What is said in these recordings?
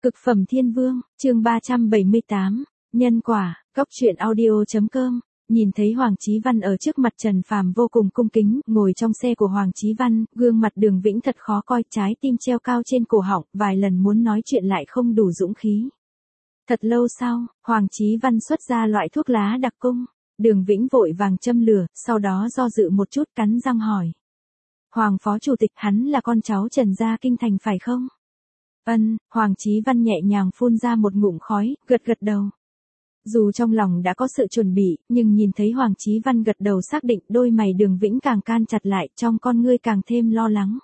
Cực phẩm thiên vương, chương 378, nhân quả, cóc truyện audio.com. Nhìn thấy Hoàng Chí Văn ở trước mặt Trần Phàm vô cùng cung kính, ngồi trong xe của Hoàng Chí Văn, gương mặt Đường Vĩnh thật khó coi, trái tim treo cao trên cổ họng, vài lần muốn nói chuyện lại không đủ dũng khí. Thật lâu sau, Hoàng Chí Văn xuất ra loại thuốc lá đặc cung, Đường Vĩnh vội vàng châm lửa, sau đó do dự một chút cắn răng hỏi. Hoàng Phó Chủ tịch, hắn là con cháu Trần gia kinh thành phải không? Hoàng Chí Văn nhẹ nhàng phun ra một ngụm khói, gật gật đầu. Dù trong lòng đã có sự chuẩn bị, nhưng nhìn thấy Hoàng Chí Văn gật đầu xác định, đôi mày Đường Vĩnh càng can chặt lại, trong con ngươi càng thêm lo lắng.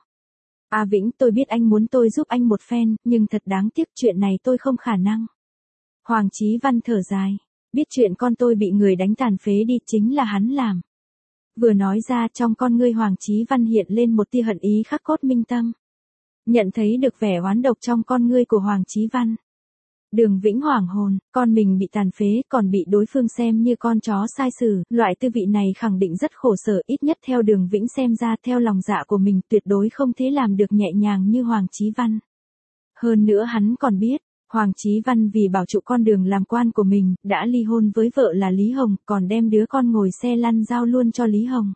Vĩnh, tôi biết anh muốn tôi giúp anh một phen, nhưng thật đáng tiếc chuyện này tôi không khả năng. Hoàng Chí Văn thở dài, biết chuyện con tôi bị người đánh tàn phế đi chính là hắn làm. Vừa nói ra, trong con ngươi Hoàng Chí Văn hiện lên một tia hận ý khắc cốt minh tâm. Nhận thấy được vẻ oán độc trong con ngươi của Hoàng Chí Văn. Đường Vĩnh hoảng hồn, con mình bị tàn phế, còn bị đối phương xem như con chó sai xử, loại tư vị này khẳng định rất khổ sở, ít nhất theo Đường Vĩnh xem ra, theo lòng dạ của mình tuyệt đối không thể làm được nhẹ nhàng như Hoàng Chí Văn. Hơn nữa hắn còn biết, Hoàng Chí Văn vì bảo trụ con đường làm quan của mình, đã ly hôn với vợ là Lý Hồng, còn đem đứa con ngồi xe lăn giao luôn cho Lý Hồng.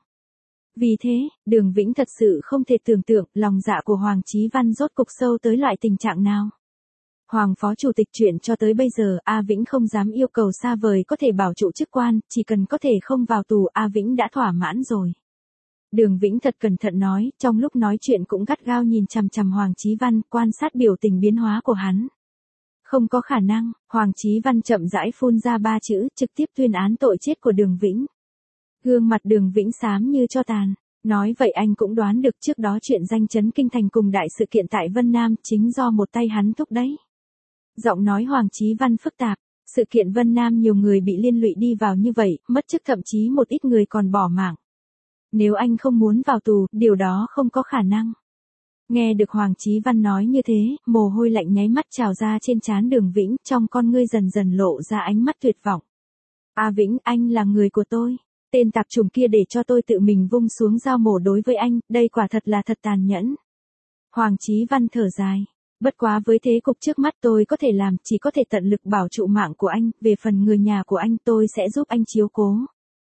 Vì thế, Đường Vĩnh thật sự không thể tưởng tượng lòng dạ của Hoàng Chí Văn rốt cục sâu tới loại tình trạng nào. Hoàng Phó Chủ tịch, chuyện cho tới bây giờ, Vĩnh không dám yêu cầu xa vời có thể bảo trụ chức quan, chỉ cần có thể không vào tù, Vĩnh đã thỏa mãn rồi. Đường Vĩnh thật cẩn thận nói, trong lúc nói chuyện cũng gắt gao nhìn chằm chằm Hoàng Chí Văn, quan sát biểu tình biến hóa của hắn. Không có khả năng, Hoàng Chí Văn chậm rãi phun ra 3 chữ, trực tiếp tuyên án tội chết của Đường Vĩnh. Gương mặt Đường Vĩnh xám như tro tàn, nói vậy anh cũng đoán được trước đó chuyện danh chấn kinh thành cùng đại sự kiện tại Vân Nam chính do một tay hắn thúc đấy. Giọng nói Hoàng Chí Văn phức tạp, sự kiện Vân Nam nhiều người bị liên lụy đi vào như vậy, mất chức thậm chí một ít người còn bỏ mạng. Nếu anh không muốn vào tù, điều đó không có khả năng. Nghe được Hoàng Chí Văn nói như thế, mồ hôi lạnh nháy mắt trào ra trên trán Đường Vĩnh, trong con ngươi dần dần lộ ra ánh mắt tuyệt vọng. Vĩnh, anh là người của tôi. Tên tạp chủng kia để cho tôi tự mình vung xuống dao mổ đối với anh, đây quả thật là thật tàn nhẫn. Hoàng Chí Văn thở dài. Bất quá với thế cục trước mắt tôi có thể làm, chỉ có thể tận lực bảo trụ mạng của anh, về phần người nhà của anh tôi sẽ giúp anh chiếu cố.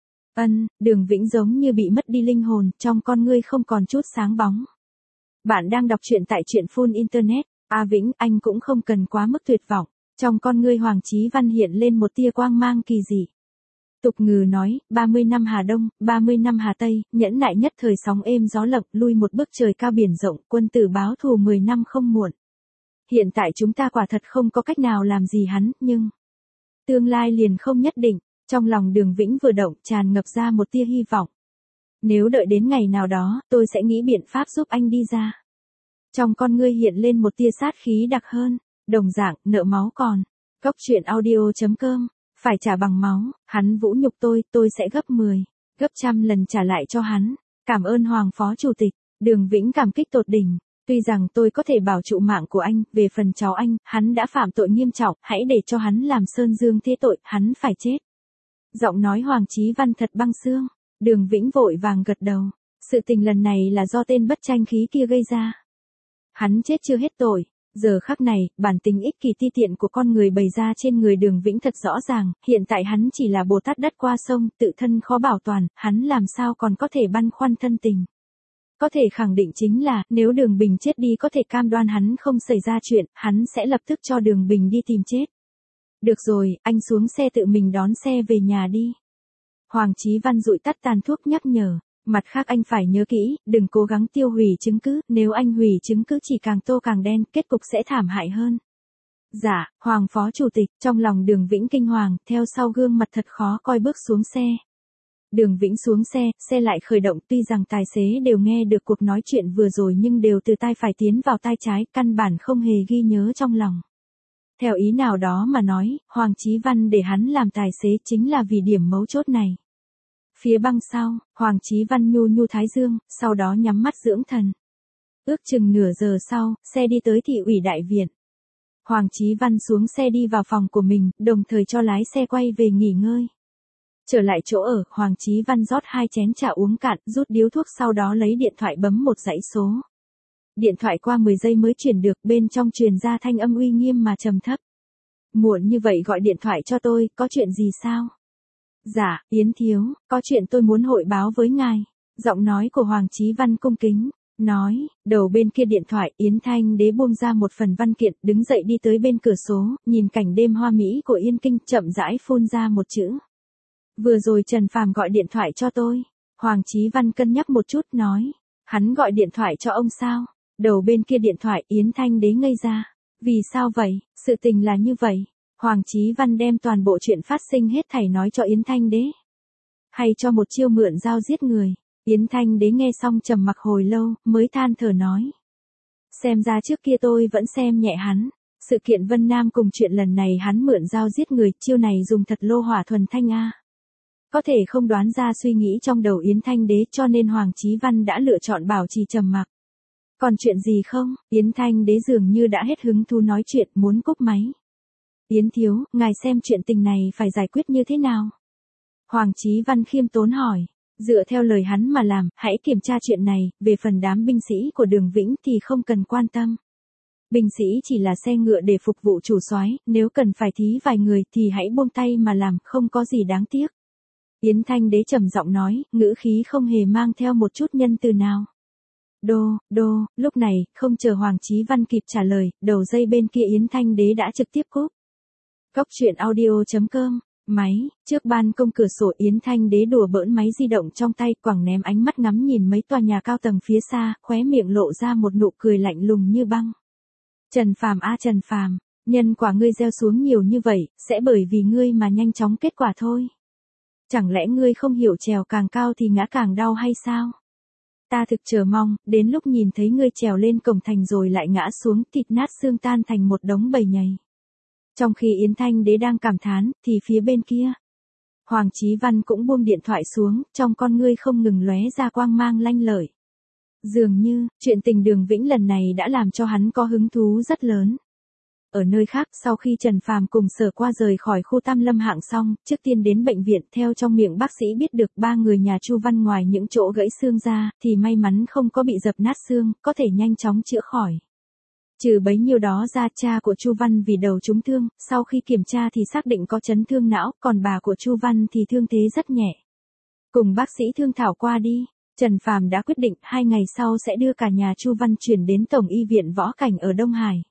Đường Vĩnh giống như bị mất đi linh hồn, trong con ngươi không còn chút sáng bóng. Bạn đang đọc truyện tại truyện Full Internet, Vĩnh, anh cũng không cần quá mức tuyệt vọng, trong con ngươi Hoàng Chí Văn hiện lên một tia quang mang kỳ dị. Tục ngữ nói, 30 năm Hà Đông, 30 năm Hà Tây, nhẫn nại nhất thời sóng êm gió lộng, lui một bước trời cao biển rộng, quân tử báo thù 10 năm không muộn. Hiện tại chúng ta quả thật không có cách nào làm gì hắn, nhưng tương lai liền không nhất định, trong lòng Đường Vĩnh vừa động, tràn ngập ra một tia hy vọng. Nếu đợi đến ngày nào đó, tôi sẽ nghĩ biện pháp giúp anh đi ra. Trong con ngươi hiện lên một tia sát khí đặc hơn, đồng dạng, nợ máu còn. Cóc truyện audio.com. Phải trả bằng máu, hắn vũ nhục tôi sẽ gấp 10, gấp trăm lần trả lại cho hắn. Cảm ơn Hoàng Phó Chủ tịch. Đường Vĩnh cảm kích tột đỉnh. Tuy rằng tôi có thể bảo trụ mạng của anh, về phần cháu anh, hắn đã phạm tội nghiêm trọng, hãy để cho hắn làm sơn dương thế tội, hắn phải chết. Giọng nói Hoàng Chí Văn thật băng xương. Đường Vĩnh vội vàng gật đầu. Sự tình lần này là do tên bất tranh khí kia gây ra. Hắn chết chưa hết tội. Giờ khắc này, bản tính ích kỳ ti tiện của con người bày ra trên người Đường Vĩnh thật rõ ràng, hiện tại hắn chỉ là Bồ Tát đất qua sông, tự thân khó bảo toàn, hắn làm sao còn có thể băn khoăn thân tình. Có thể khẳng định chính là, nếu Đường Bình chết đi có thể cam đoan hắn không xảy ra chuyện, hắn sẽ lập tức cho Đường Bình đi tìm chết. Được rồi, anh xuống xe tự mình đón xe về nhà đi. Hoàng Chí Văn dụi tắt tàn thuốc nhắc nhở. Mặt khác anh phải nhớ kỹ, đừng cố gắng tiêu hủy chứng cứ, nếu anh hủy chứng cứ chỉ càng tô càng đen, kết cục sẽ thảm hại hơn. Dạ, Hoàng Phó Chủ tịch, trong lòng Đường Vĩnh kinh hoàng, theo sau gương mặt thật khó coi bước xuống xe. Đường Vĩnh xuống xe, xe lại khởi động, tuy rằng tài xế đều nghe được cuộc nói chuyện vừa rồi nhưng đều từ tai phải tiến vào tai trái, căn bản không hề ghi nhớ trong lòng. Theo ý nào đó mà nói, Hoàng Chí Văn để hắn làm tài xế chính là vì điểm mấu chốt này. Phía băng sau, Hoàng Chí Văn nhu nhu thái dương, sau đó nhắm mắt dưỡng thần. Ước chừng nửa giờ sau, xe đi tới thị ủy đại viện. Hoàng Chí Văn xuống xe đi vào phòng của mình, đồng thời cho lái xe quay về nghỉ ngơi. Trở lại chỗ ở, Hoàng Chí Văn rót 2 chén trà uống cạn, rút điếu thuốc sau đó lấy điện thoại bấm một dãy số. điện thoại qua 10 giây mới truyền được, bên trong truyền ra thanh âm uy nghiêm mà trầm thấp. Muộn như vậy gọi điện thoại cho tôi, có chuyện gì sao? Dạ, Yến thiếu, có chuyện tôi muốn hội báo với ngài. Giọng nói của Hoàng Chí Văn cung kính, nói, đầu bên kia điện thoại Yến Thanh Đế buông ra một phần văn kiện, đứng dậy đi tới bên cửa sổ, nhìn cảnh đêm hoa mỹ của Yên Kinh, chậm rãi phun ra một chữ. Vừa rồi Trần Phàm gọi điện thoại cho tôi. Hoàng Chí Văn cân nhắc một chút, nói, hắn gọi điện thoại cho ông sao? Đầu bên kia điện thoại Yến Thanh Đế ngây ra. Vì sao vậy? Sự tình là như vậy. Hoàng Chí Văn đem toàn bộ chuyện phát sinh hết thảy nói cho Yến Thanh Đế. Hay cho một chiêu mượn dao giết người. Yến Thanh Đế nghe xong trầm mặc hồi lâu, mới than thở nói. Xem ra trước kia tôi vẫn xem nhẹ hắn. Sự kiện Vân Nam cùng chuyện lần này hắn mượn dao giết người, chiêu này dùng thật lô hỏa thuần thanh a. Có thể không đoán ra suy nghĩ trong đầu Yến Thanh Đế, cho nên Hoàng Chí Văn đã lựa chọn bảo trì trầm mặc. Còn chuyện gì không? Yến Thanh Đế dường như đã hết hứng thú nói chuyện, muốn cúp máy. Yến thiếu, ngài xem chuyện tình này phải giải quyết như thế nào? Hoàng Chí Văn khiêm tốn hỏi. Dựa theo lời hắn mà làm, hãy kiểm tra chuyện này, về phần đám binh sĩ của Đường Vĩnh thì không cần quan tâm. Binh sĩ chỉ là xe ngựa để phục vụ chủ soái, nếu cần phải thí vài người thì hãy buông tay mà làm, không có gì đáng tiếc. Yến Thanh Đế trầm giọng nói, ngữ khí không hề mang theo một chút nhân từ nào. Lúc này, không chờ Hoàng Chí Văn kịp trả lời, đầu dây bên kia Yến Thanh Đế đã trực tiếp cúp. Cốc truyện audio.com, máy, trước ban công cửa sổ Yến Thanh Đế đùa bỡn máy di động trong tay, quẳng ném ánh mắt ngắm nhìn mấy tòa nhà cao tầng phía xa, khóe miệng lộ ra một nụ cười lạnh lùng như băng. Trần Phàm a Trần Phàm, nhân quả ngươi gieo xuống nhiều như vậy, sẽ bởi vì ngươi mà nhanh chóng kết quả thôi. Chẳng lẽ ngươi không hiểu trèo càng cao thì ngã càng đau hay sao? Ta thực chờ mong, đến lúc nhìn thấy ngươi trèo lên cổng thành rồi lại ngã xuống, thịt nát xương tan thành một đống bầy nhầy. Trong khi Yến Thanh Đế đang cảm thán, thì phía bên kia, Hoàng Chí Văn cũng buông điện thoại xuống, trong con ngươi không ngừng lóe ra quang mang lanh lợi. Dường như, chuyện tình Đường Vĩnh lần này đã làm cho hắn có hứng thú rất lớn. Ở nơi khác, sau khi Trần Phàm cùng Sở Qua rời khỏi khu Tam Lâm hạng xong, trước tiên đến bệnh viện, theo trong miệng bác sĩ biết được 3 người nhà Chu Văn ngoài những chỗ gãy xương ra, thì may mắn không có bị dập nát xương, có thể nhanh chóng chữa khỏi. Trừ bấy nhiêu đó ra, cha của Chu Văn vì đầu trúng thương, sau khi kiểm tra thì xác định có chấn thương não, còn bà của Chu Văn thì thương thế rất nhẹ. Cùng bác sĩ thương thảo qua đi, Trần Phàm đã quyết định 2 ngày sau sẽ đưa cả nhà Chu Văn chuyển đến Tổng y viện Võ Cảnh ở Đông Hải.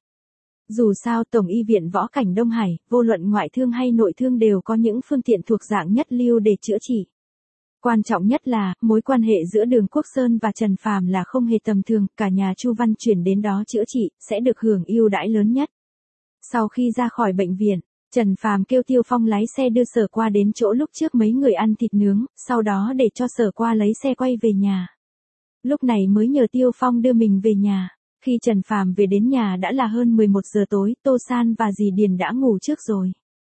Dù sao Tổng y viện Võ Cảnh Đông Hải, vô luận ngoại thương hay nội thương đều có những phương tiện thuộc dạng nhất lưu để chữa trị. Quan trọng nhất là, mối quan hệ giữa Đường Quốc Sơn và Trần Phàm là không hề tầm thường, cả nhà Chu Văn chuyển đến đó chữa trị, sẽ được hưởng ưu đãi lớn nhất. Sau khi ra khỏi bệnh viện, Trần Phàm kêu Tiêu Phong lái xe đưa Sở Qua đến chỗ lúc trước mấy người ăn thịt nướng, sau đó để cho Sở Qua lấy xe quay về nhà. Lúc này mới nhờ Tiêu Phong đưa mình về nhà. Khi Trần Phàm về đến nhà đã là hơn 11 giờ tối, Tô San và dì Điền đã ngủ trước rồi.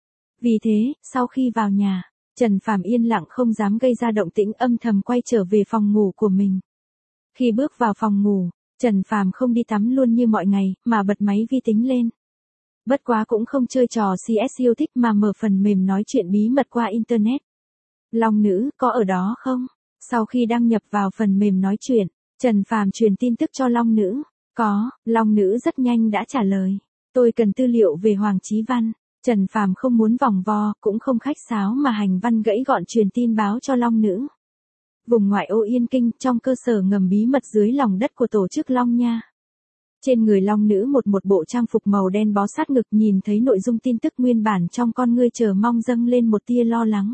Vì thế, sau khi vào nhà, Trần Phàm yên lặng không dám gây ra động tĩnh, âm thầm quay trở về phòng ngủ của mình. Khi bước vào phòng ngủ, Trần Phàm không đi tắm luôn như mọi ngày, mà bật máy vi tính lên. Bất quá cũng không chơi trò CS yêu thích mà mở phần mềm nói chuyện bí mật qua Internet. Long nữ, có ở đó không? Sau khi đăng nhập vào phần mềm nói chuyện, Trần Phàm truyền tin tức cho Long nữ. Có, Long nữ rất nhanh đã trả lời. Tôi cần tư liệu về Hoàng Chí Văn. Trần Phàm không muốn vòng vo, cũng không khách sáo mà hành văn gãy gọn truyền tin báo cho Long nữ. Vùng ngoại ô Yên Kinh, trong cơ sở ngầm bí mật dưới lòng đất của tổ chức Long Nha. Trên người Long nữ một bộ trang phục màu đen bó sát ngực, nhìn thấy nội dung tin tức nguyên bản trong con ngươi chờ mong dâng lên một tia lo lắng.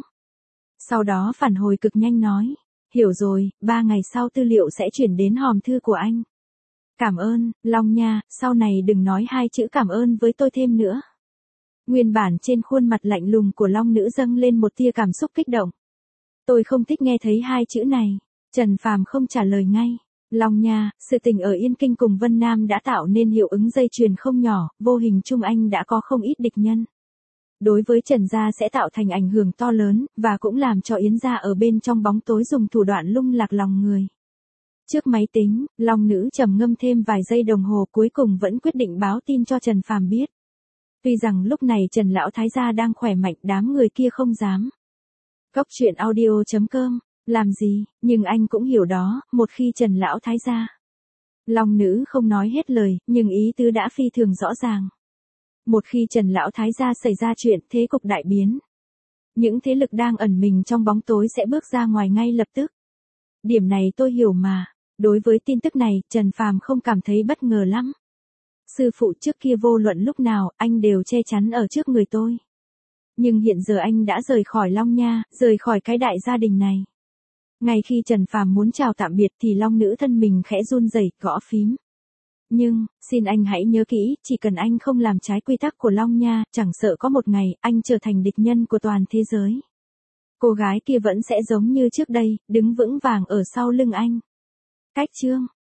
Sau đó phản hồi cực nhanh nói. Hiểu rồi, 3 ngày sau tư liệu sẽ chuyển đến hòm thư của anh. Cảm ơn, Long Nha, sau này đừng nói 2 chữ cảm ơn với tôi thêm nữa. Nguyên bản trên khuôn mặt lạnh lùng của Long nữ dâng lên một tia cảm xúc kích động. Tôi không thích nghe thấy 2 chữ này. Trần Phàm không trả lời ngay. Long Nha, sự tình ở Yên Kinh cùng Vân Nam đã tạo nên hiệu ứng dây chuyền không nhỏ, vô hình chung anh đã có không ít địch nhân. Đối với Trần gia sẽ tạo thành ảnh hưởng to lớn, và cũng làm cho Yến gia ở bên trong bóng tối dùng thủ đoạn lung lạc lòng người. Trước máy tính, Long nữ trầm ngâm thêm vài giây đồng hồ, cuối cùng vẫn quyết định báo tin cho Trần Phàm biết. Tuy rằng lúc này Trần lão thái gia đang khỏe mạnh, đám người kia không dám. Cốc truyện audio.com, làm gì, nhưng anh cũng hiểu đó, một khi Trần lão thái gia Long nữ không nói hết lời, nhưng ý tứ đã phi thường rõ ràng. Một khi Trần Lão Thái gia xảy ra chuyện, thế cục đại biến. Những thế lực đang ẩn mình trong bóng tối sẽ bước ra ngoài ngay lập tức. Điểm này tôi hiểu mà. Đối với tin tức này, Trần Phàm không cảm thấy bất ngờ lắm. Sư phụ trước kia vô luận lúc nào, anh đều che chắn ở trước người tôi. Nhưng hiện giờ anh đã rời khỏi Long Nha, rời khỏi cái đại gia đình này. Ngay khi Trần Phàm muốn chào tạm biệt thì Long nữ thân mình khẽ run rẩy, gõ phím. Nhưng, xin anh hãy nhớ kỹ, chỉ cần anh không làm trái quy tắc của Long Nha, chẳng sợ có một ngày, anh trở thành địch nhân của toàn thế giới. Cô gái kia vẫn sẽ giống như trước đây, đứng vững vàng ở sau lưng anh. Cách chương